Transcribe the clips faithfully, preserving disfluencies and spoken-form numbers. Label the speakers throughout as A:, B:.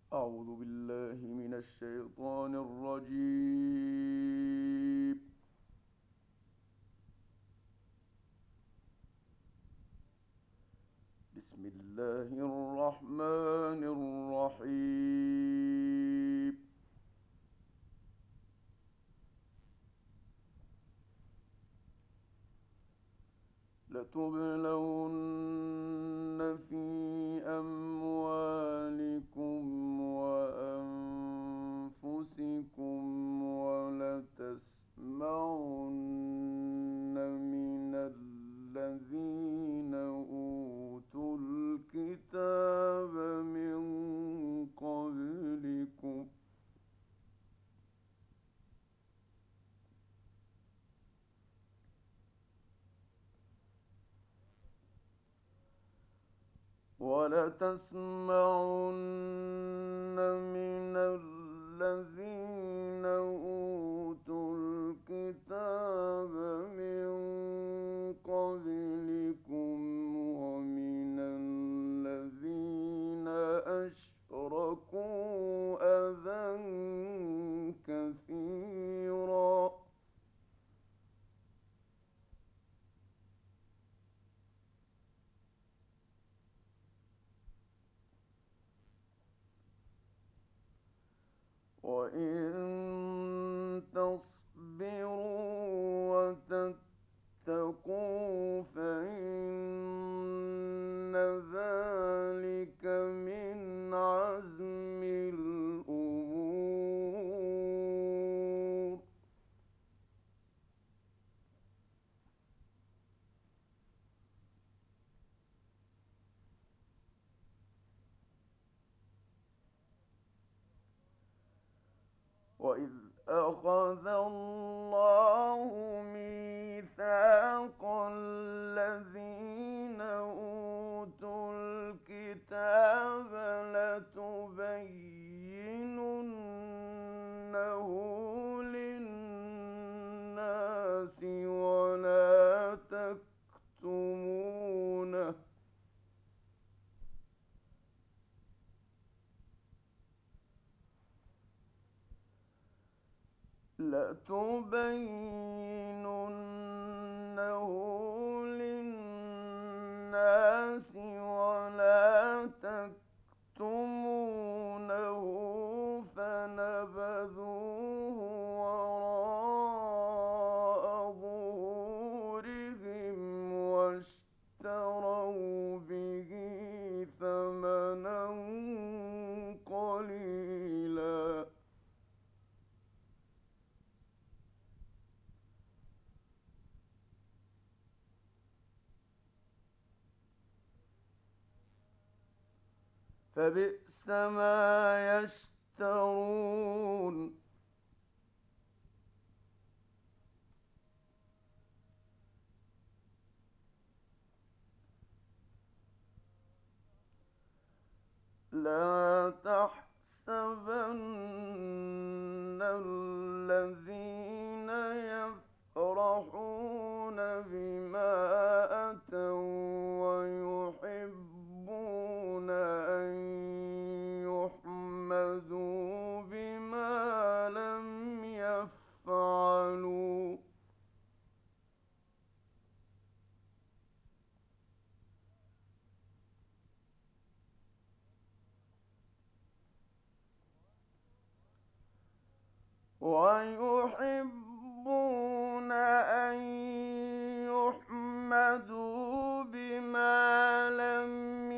A: أعوذ بالله من الشيطان الرجيم. بسم الله الرحمن الرحيم. لتبلون في أموالكم وأنفسكم ولتسمعن من الذين أوتوا الكتاب من قبلكم ولتسمعن من الذين أوتوا الكتاب من قبلكم ومن الذين أشركوا أذى كثيرا وإن تصبروا وتتقوا فإن ذلك من عزم الأمور. وإذ أخذ الله ميثاق الذين أوتوا الكتاب لتبيننه للناس ولا تكتمونه لتبيننه للناس ولا تكتمونه فنبذوه وراء ظهورهم واشتروا به ثمنا قليلا فبئس ما يشترون. لا تحسبن الذين يفرحون بما أتوا ويحبون أن يحمدوا بما لم يفعلوا ويحبون أن يحمدوا بما لم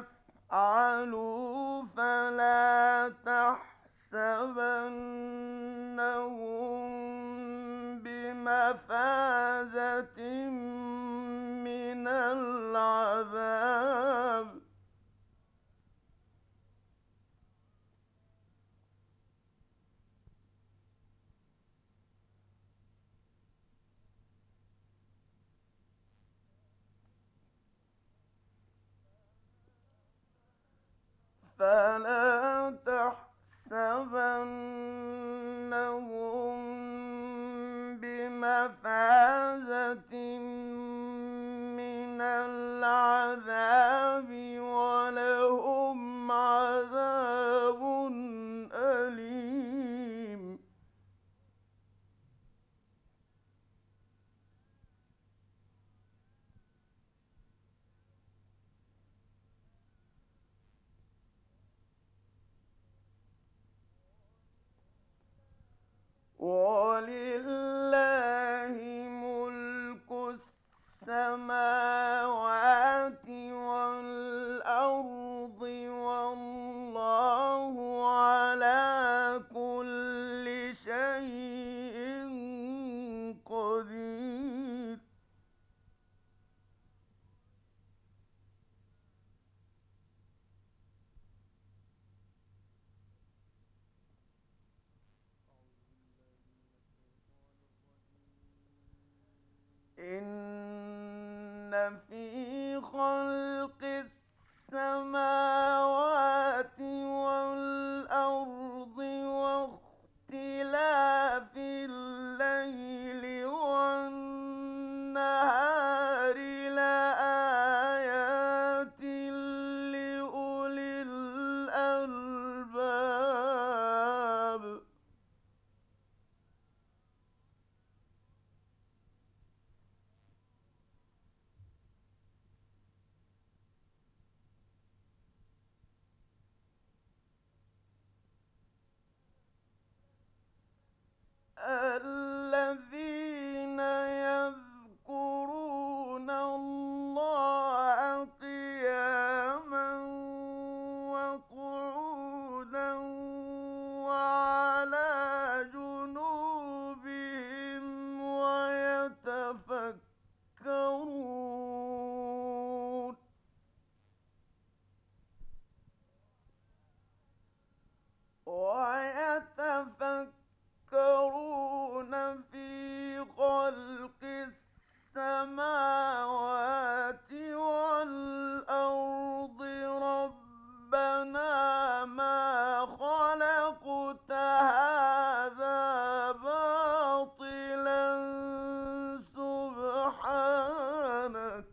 A: يفعلوا فلا تحسبنهم بمفازة من العذاب فلا تحسبنهم بمفازة من العذاب ولهم عذاب في خلق السماوات والأرض واختلاف الليل والنهار لآيات لأولي الألباب. الذين يذكرون الله قياما وقعودا وعلى جنوبهم ويتفكرون ويتفكرون في خلق السماوات والأرض ربنا ما خلقت هذا باطلا سبحانك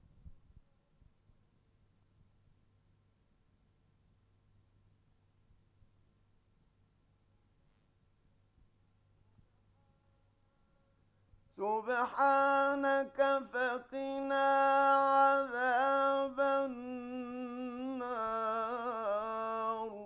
A: سبحانك فقنا عذاب النار.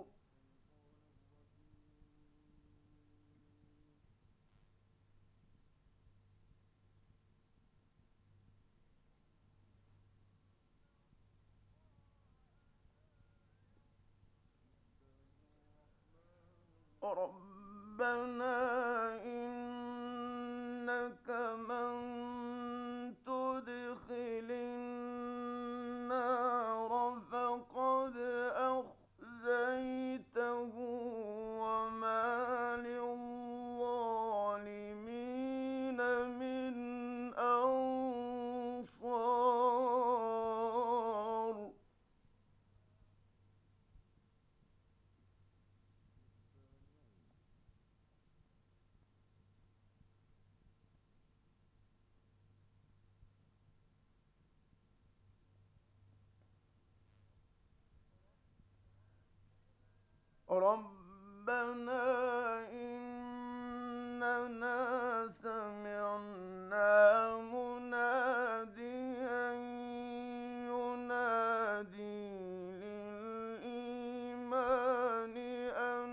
A: ربنا إنك من تدخل النار فقد أخزيته وما للظالمين من أنصار. ربنا إننا سمعنا مناديا ينادي للإيمان أن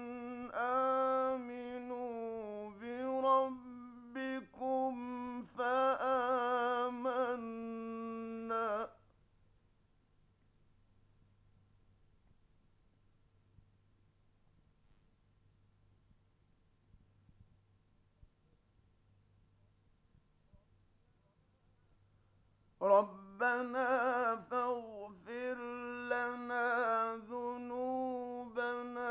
A: آمنوا بربكم فآمنا. ربنا فاغفر لنا ذنوبنا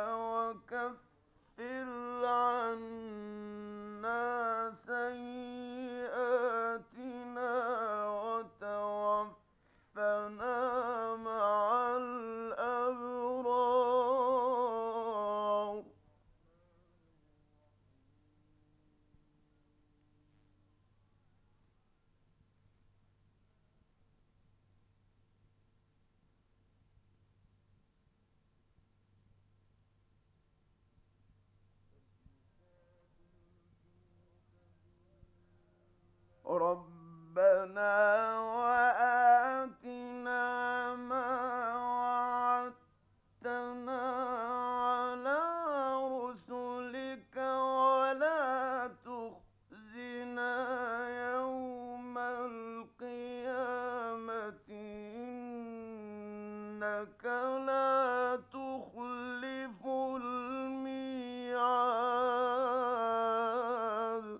A: وكفر عنا سيئاتنا وتوفنا مع الأبرار. ربنا وآتنا ما وعدتنا على رسلك ولا تخزنا يوم القيامة إنك لا تخلف الميعاد.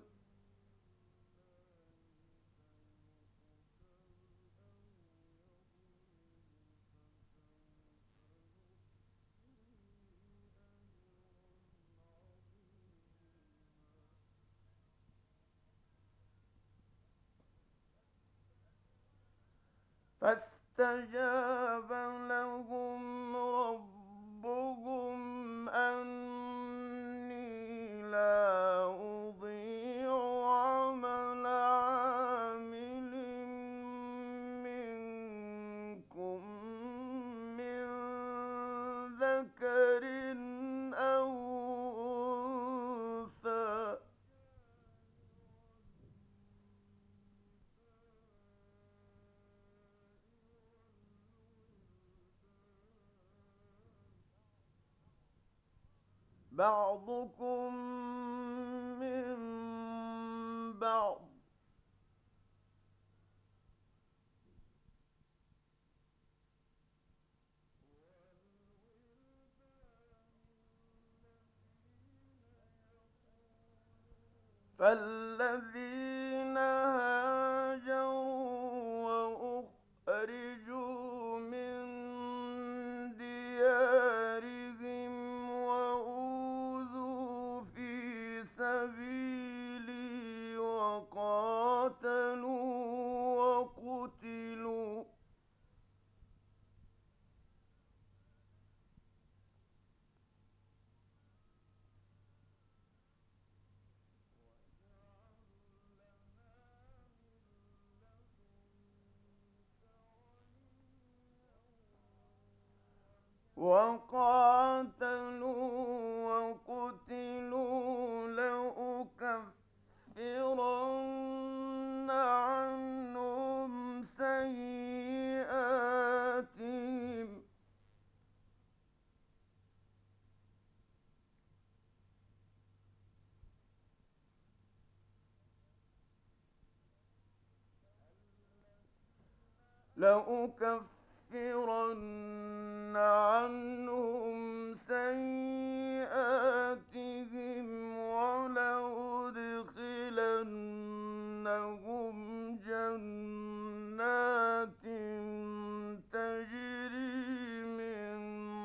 A: فاستجاب لهم ربهم أني لا أضيع عمل عامل منكم من ذكر أو أنثى بعضكم من بعض فالذين هاجروا وأخرجوا من ديارهم وأوذوا في سبيلي وقاتلوا وقتلوا وقاتلوا وقتلوا لأكفرن عنهم سيئاتهم لأكفرن عنهم سيئاتهم ولأدخلنهم جنات تجري من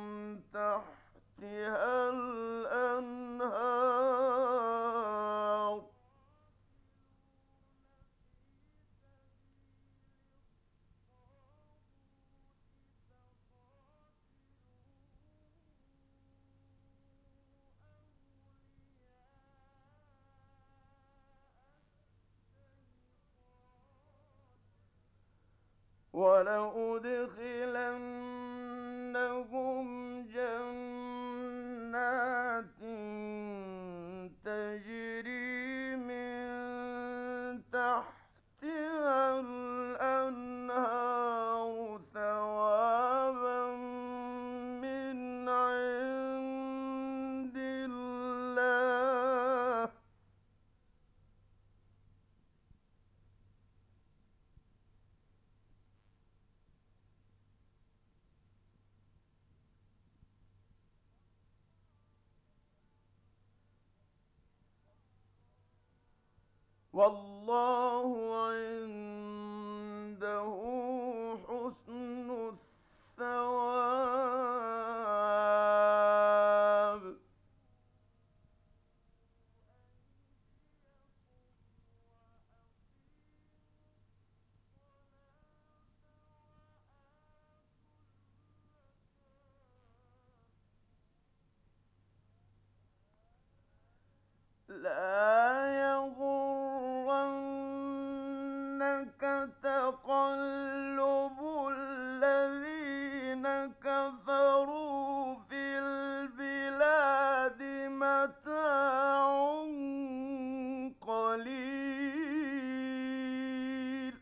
A: تحتها الأنهار ولأدخلنهم جنات تجري من تحتها الأنهار ثوابا من عند الله والله عنده حسن الثواب لا يغرنك تقلب الذين كفروا في البلاد متاع قليل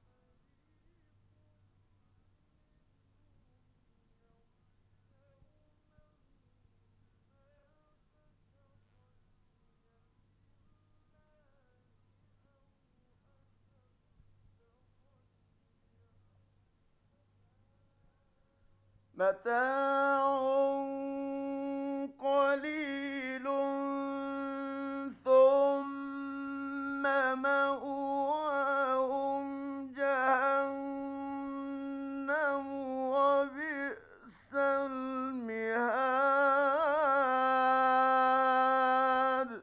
A: متاع قليل ثم مأواهم جهنم وبئس المهاد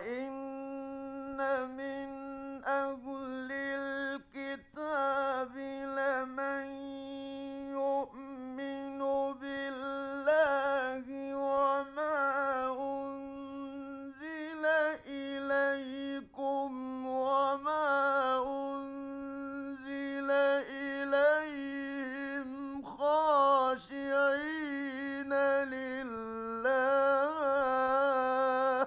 A: وَإِنَّ مِنْ أَهْلِ الْكِتَابِ لَمَن يُؤْمِنُ بِاللَّهِ وَمَا أُنزِلَ إِلَيْكُمْ وَمَا أُنزِلَ إِلَيْهِمْ خَاشِعِينَ لِلَّهِ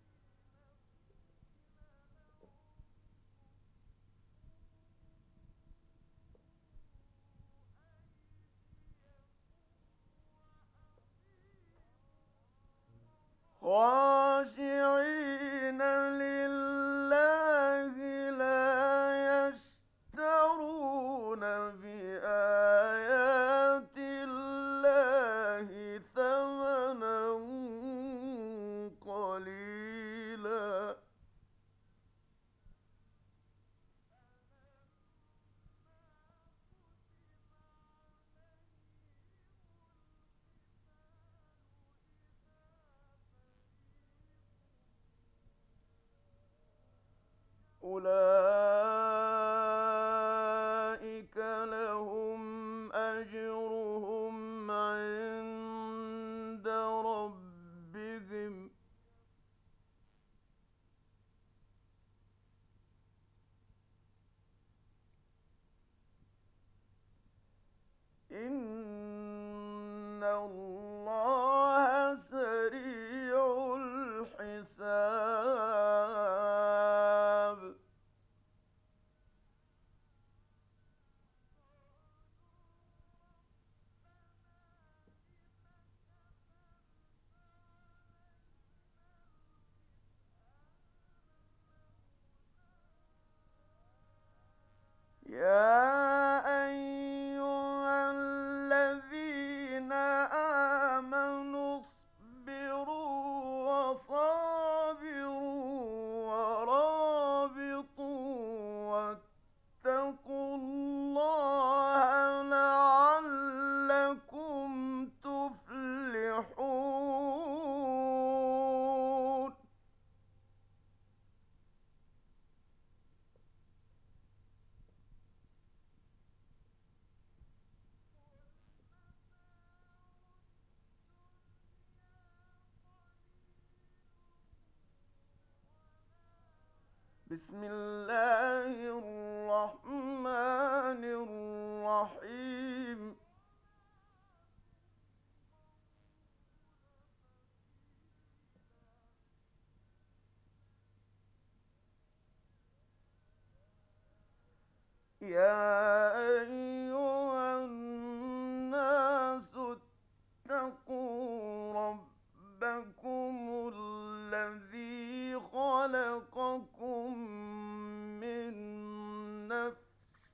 A: خاشعين لله لا يشترون بآيات الله ثمنا قليلا أولئك لهم أجرهم عند ربهم إن الله سريع الحساب يا أيها الذين آمنوا اصبروا وصابروا ورابطوا واتقوا الله لعلكم تفلحون بسم الله الرحمن الرحيم يا أيها الناس اتقوا ربكم الذي خلقكم من نفس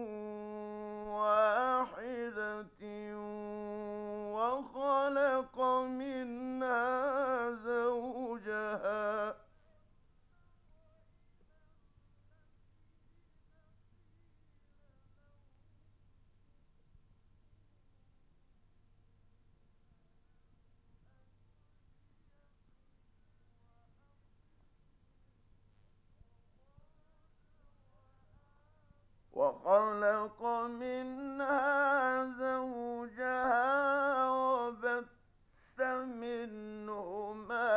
A: واحدة وخلق منها زوجها وخلق منها زوجها وبث منهما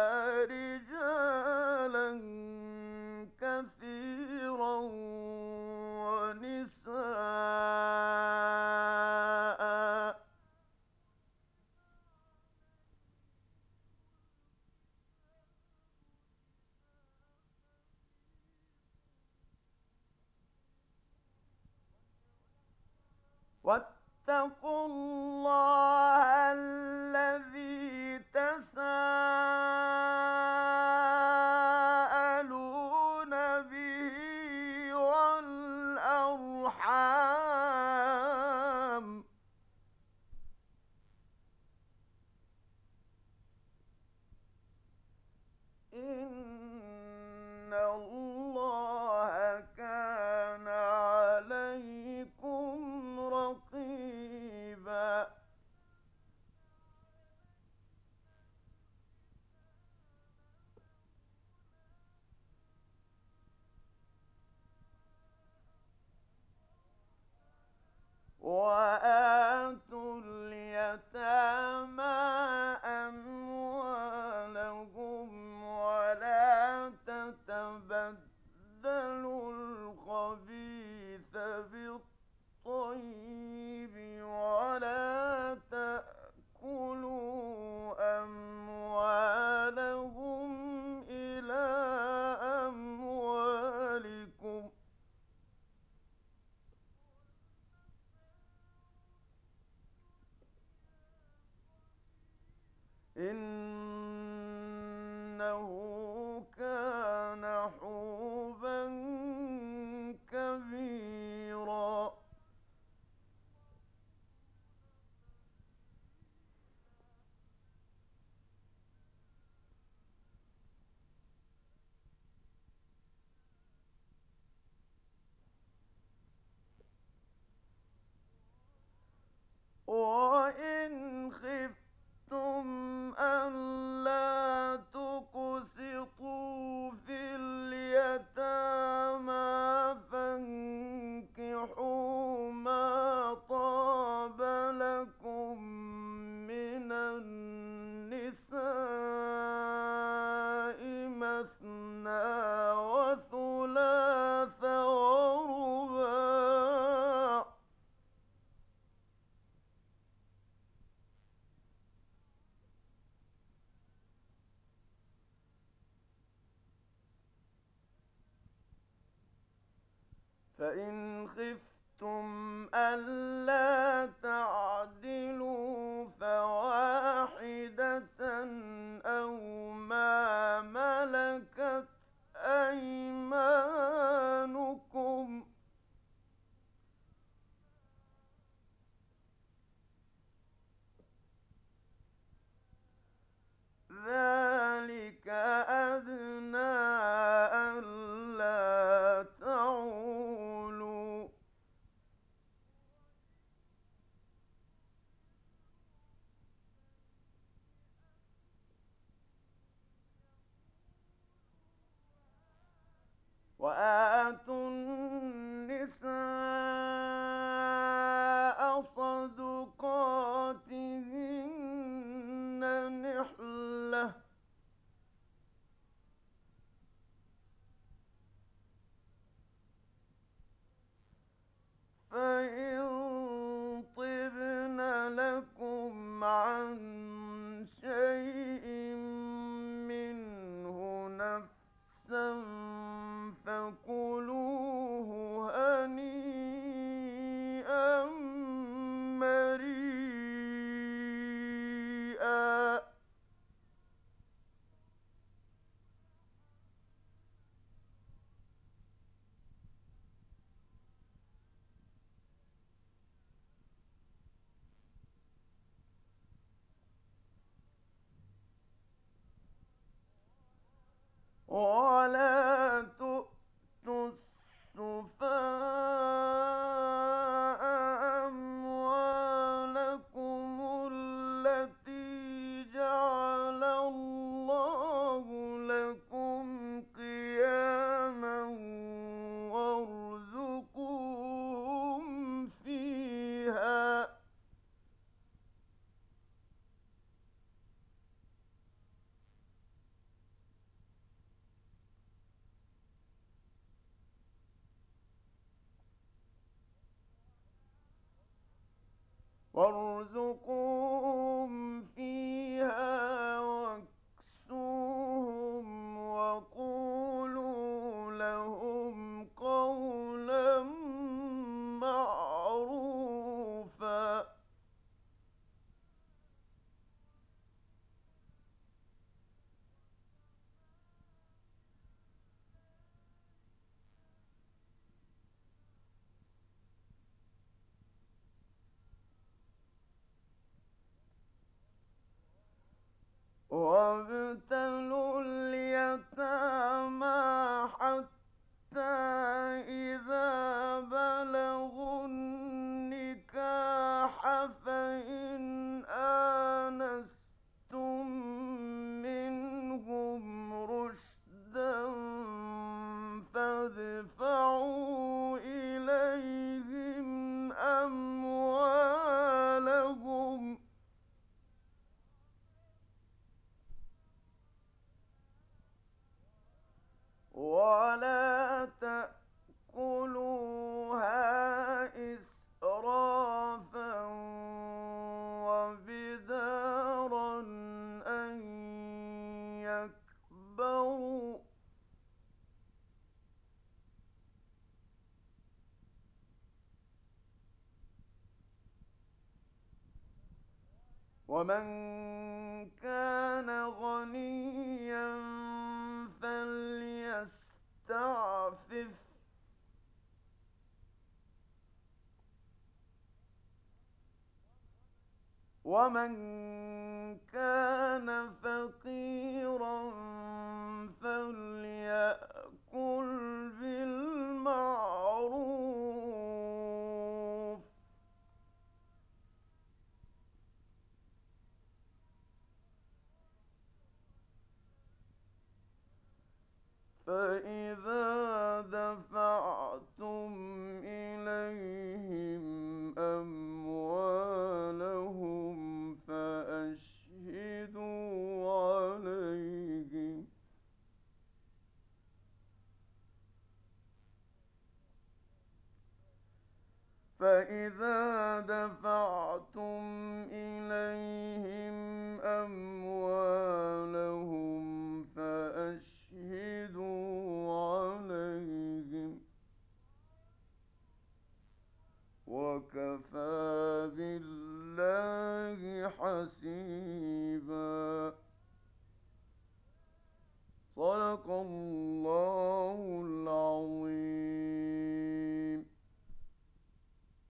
A: رجالا كثيرا ونساء واتقوا الله الذي تساءلون به والأرحام إن الله كان عليكم رقيبا وآتوا اليتامى أموالهم ولا تتبدلوا الخبيث بالطيب ولا تأكلوا أموالهم إلى أموالكم إنه كان حوبا كبيرا. وإن خفتم ألا تقسطوا في اليتامى فانكحوا ما طاب لكم من النساء مثنى وثلاث ورباع فإن خفتم ألا تعدلوا فواحدة أو ما ملكت أيمانكم ذلك أدنى ألا تعولوا وآتوا النساء صدقاتهن نحلة فإن طبن لكم عن شيء منه نفسا فكلوه هنيئا مريئا. ولا تؤتوا ومن كان غنيا فليستعفف ومن كان فقيرا فليأكل بالمعروف فإذا دفعتم إليهم أموالهم فأشهدوا عليهم فإذا دفعتم إليهم